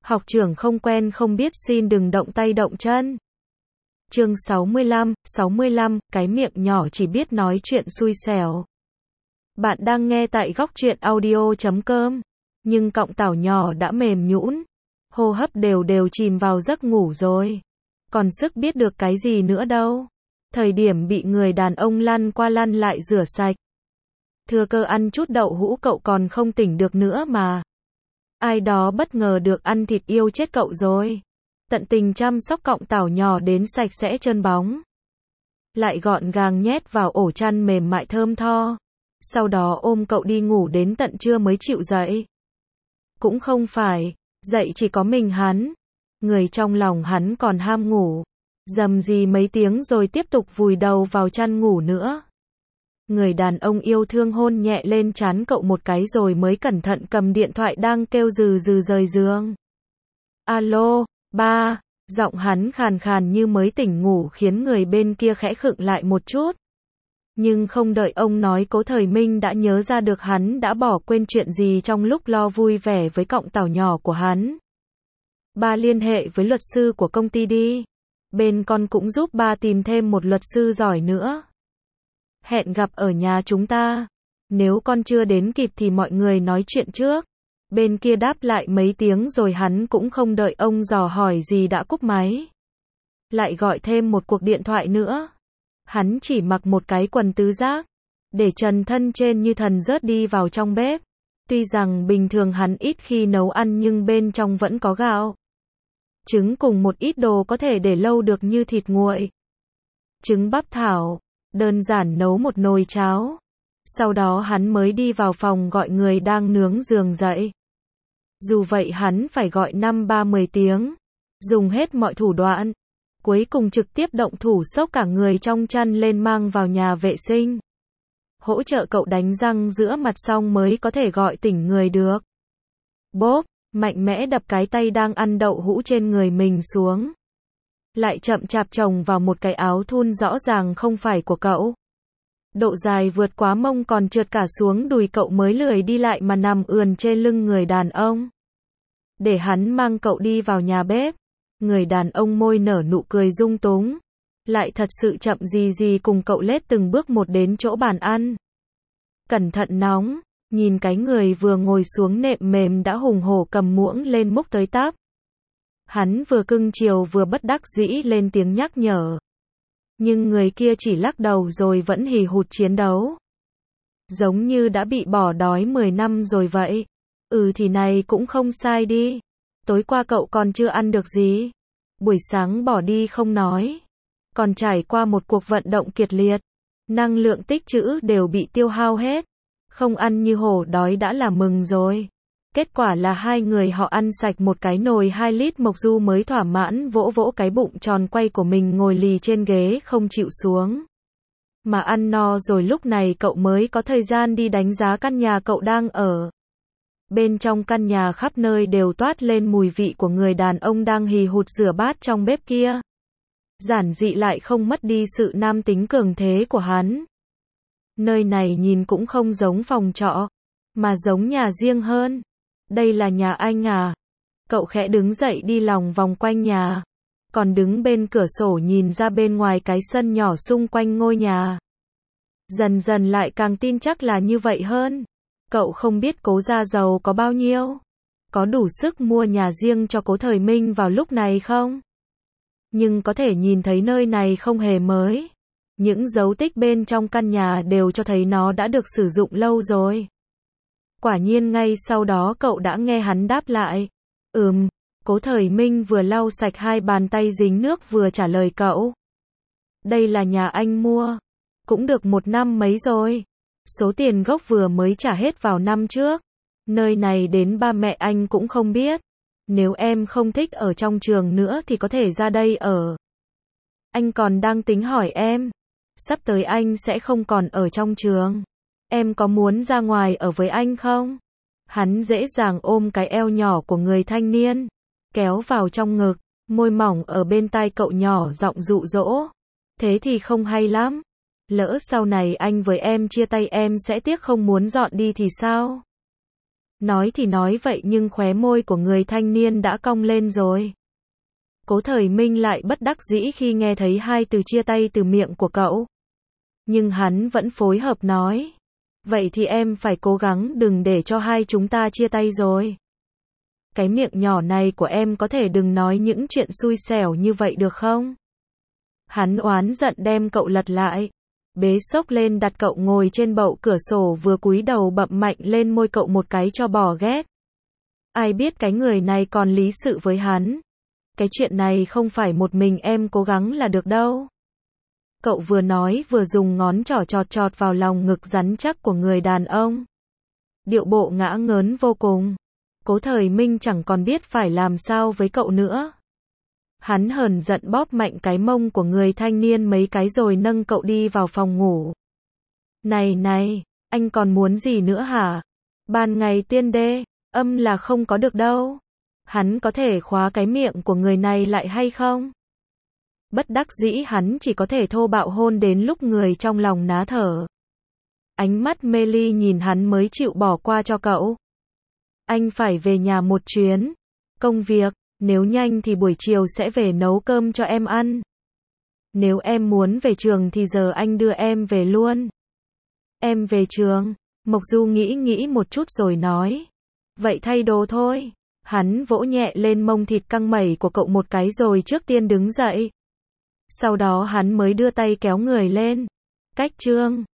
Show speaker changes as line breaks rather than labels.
Học trưởng không quen không biết xin đừng động tay động chân. Chương 65, cái miệng nhỏ chỉ biết nói chuyện xui xẻo. Bạn đang nghe tại góc truyện audio.com, nhưng cọng tảo nhỏ đã mềm nhũn, hô hấp đều đều chìm vào giấc ngủ rồi. Còn sức biết được cái gì nữa đâu. Thời điểm bị người đàn ông lăn qua lăn lại rửa sạch. Thừa cơ ăn chút đậu hũ cậu còn không tỉnh được nữa mà. Ai đó bất ngờ được ăn thịt yêu chết cậu rồi. Tận tình chăm sóc cọng tảo nhỏ đến sạch sẽ trơn bóng. Lại gọn gàng nhét vào ổ chăn mềm mại thơm tho. Sau đó ôm cậu đi ngủ đến tận trưa mới chịu dậy. Cũng không phải, dậy chỉ có mình hắn. Người trong lòng hắn còn ham ngủ. Rầm rì mấy tiếng rồi tiếp tục vùi đầu vào chăn ngủ nữa. Người đàn ông yêu thương hôn nhẹ lên trán cậu một cái rồi mới cẩn thận cầm điện thoại đang kêu rừ rừ rời giường. Alo, ba, giọng hắn khàn khàn như mới tỉnh ngủ khiến người bên kia khẽ khựng lại một chút. Nhưng không đợi ông nói Cố Thời Minh đã nhớ ra được hắn đã bỏ quên chuyện gì trong lúc lo vui vẻ với cọng tảo nhỏ của hắn. Ba liên hệ với luật sư của công ty đi. Bên con cũng giúp ba tìm thêm một luật sư giỏi nữa. Hẹn gặp ở nhà chúng ta. Nếu con chưa đến kịp thì mọi người nói chuyện trước. Bên kia đáp lại mấy tiếng rồi hắn cũng không đợi ông dò hỏi gì đã cúp máy. Lại gọi thêm một cuộc điện thoại nữa. Hắn chỉ mặc một cái quần tứ giác, để trần thân trên như thần rớt đi vào trong bếp. Tuy rằng bình thường hắn ít khi nấu ăn nhưng bên trong vẫn có gạo, trứng cùng một ít đồ có thể để lâu được như thịt nguội, trứng bắp thảo. Đơn giản nấu một nồi cháo. Sau đó hắn mới đi vào phòng gọi người đang nướng giường dậy. Dù vậy hắn phải gọi 5-10 tiếng. Dùng hết mọi thủ đoạn. Cuối cùng trực tiếp động thủ xốc cả người trong chăn lên mang vào nhà vệ sinh. Hỗ trợ cậu đánh răng giữa mặt xong mới có thể gọi tỉnh người được. Bốp, mạnh mẽ đập cái tay đang ăn đậu hũ trên người mình xuống. Lại chậm chạp chồng vào một cái áo thun rõ ràng không phải của cậu. Độ dài vượt quá mông còn trượt cả xuống đùi cậu mới lười đi lại mà nằm ườn trên lưng người đàn ông. Để hắn mang cậu đi vào nhà bếp. Người đàn ông môi nở nụ cười dung túng. Lại thật sự chậm gì cùng cậu lết từng bước một đến chỗ bàn ăn. Cẩn thận nóng, nhìn cái người vừa ngồi xuống nệm mềm đã hùng hổ cầm muỗng lên múc tới táp. Hắn vừa cưng chiều vừa bất đắc dĩ lên tiếng nhắc nhở. Nhưng người kia chỉ lắc đầu rồi vẫn hì hụt chiến đấu. Giống như đã bị bỏ đói 10 năm rồi vậy. Thì này cũng không sai đi. Tối qua cậu còn chưa ăn được gì. Buổi sáng bỏ đi không nói. Còn trải qua một cuộc vận động kiệt liệt. Năng lượng tích trữ đều bị tiêu hao hết. Không ăn như hổ đói đã là mừng rồi. Kết quả là hai người họ ăn sạch một cái nồi 2 lít mộc du mới thỏa mãn vỗ vỗ cái bụng tròn quay của mình ngồi lì trên ghế không chịu xuống. Mà ăn no rồi lúc này cậu mới có thời gian đi đánh giá căn nhà cậu đang ở. Bên trong căn nhà khắp nơi đều toát lên mùi vị của người đàn ông đang hì hụt rửa bát trong bếp kia. Giản dị lại không mất đi sự nam tính cường thế của hắn. Nơi này nhìn cũng không giống phòng trọ, mà giống nhà riêng hơn. Đây là nhà anh à? Cậu khẽ đứng dậy đi lòng vòng quanh nhà. Còn đứng bên cửa sổ nhìn ra bên ngoài cái sân nhỏ xung quanh ngôi nhà. Dần dần lại càng tin chắc là như vậy hơn. Cậu không biết Cố gia giàu có bao nhiêu. Có đủ sức mua nhà riêng cho Cố Thời Minh vào lúc này không? Nhưng có thể nhìn thấy nơi này không hề mới. Những dấu tích bên trong căn nhà đều cho thấy nó đã được sử dụng lâu rồi. Quả nhiên ngay sau đó cậu đã nghe hắn đáp lại. Cố Thời Minh vừa lau sạch hai bàn tay dính nước vừa trả lời cậu. Đây là nhà anh mua. Cũng được 1 năm mấy rồi. Số tiền gốc vừa mới trả hết vào năm trước. Nơi này đến ba mẹ anh cũng không biết. Nếu em không thích ở trong trường nữa thì có thể ra đây ở. Anh còn đang tính hỏi em. Sắp tới anh sẽ không còn ở trong trường. Em có muốn ra ngoài ở với anh không? Hắn dễ dàng ôm cái eo nhỏ của người thanh niên. Kéo vào trong ngực. Môi mỏng ở bên tai cậu nhỏ giọng dụ dỗ. Thế thì không hay lắm. Lỡ sau này anh với em chia tay em sẽ tiếc không muốn dọn đi thì sao? Nói thì nói vậy nhưng khóe môi của người thanh niên đã cong lên rồi. Cố Thời Minh lại bất đắc dĩ khi nghe thấy hai từ chia tay từ miệng của cậu. Nhưng hắn vẫn phối hợp nói. Vậy thì em phải cố gắng đừng để cho hai chúng ta chia tay rồi. Cái miệng nhỏ này của em có thể đừng nói những chuyện xui xẻo như vậy được không? Hắn oán giận đem cậu lật lại. Bế xốc lên đặt cậu ngồi trên bậu cửa sổ vừa cúi đầu bậm mạnh lên môi cậu một cái cho bỏ ghét. Ai biết cái người này còn lý sự với hắn. Cái chuyện này không phải một mình em cố gắng là được đâu. Cậu vừa nói vừa dùng ngón trỏ chọt chọt vào lòng ngực rắn chắc của người đàn ông. Điệu bộ ngã ngớn vô cùng. Cố Thời Minh chẳng còn biết phải làm sao với cậu nữa. Hắn hờn giận bóp mạnh cái mông của người thanh niên mấy cái rồi nâng cậu đi vào phòng ngủ. Này này, anh còn muốn gì nữa hả? Ban ngày tiên đê, âm là không có được đâu. Hắn có thể khóa cái miệng của người này lại hay không? Bất đắc dĩ hắn chỉ có thể thô bạo hôn đến lúc người trong lòng ná thở. Ánh mắt mê ly nhìn hắn mới chịu bỏ qua cho cậu. Anh phải về nhà một chuyến. Công việc, nếu nhanh thì buổi chiều sẽ về nấu cơm cho em ăn. Nếu em muốn về trường thì giờ anh đưa em về luôn. Em về trường, Mộc Du nghĩ một chút rồi nói. Vậy thay đồ thôi. Hắn vỗ nhẹ lên mông thịt căng mẩy của cậu một cái rồi trước tiên đứng dậy. Sau đó hắn mới đưa tay kéo người lên. Cách chương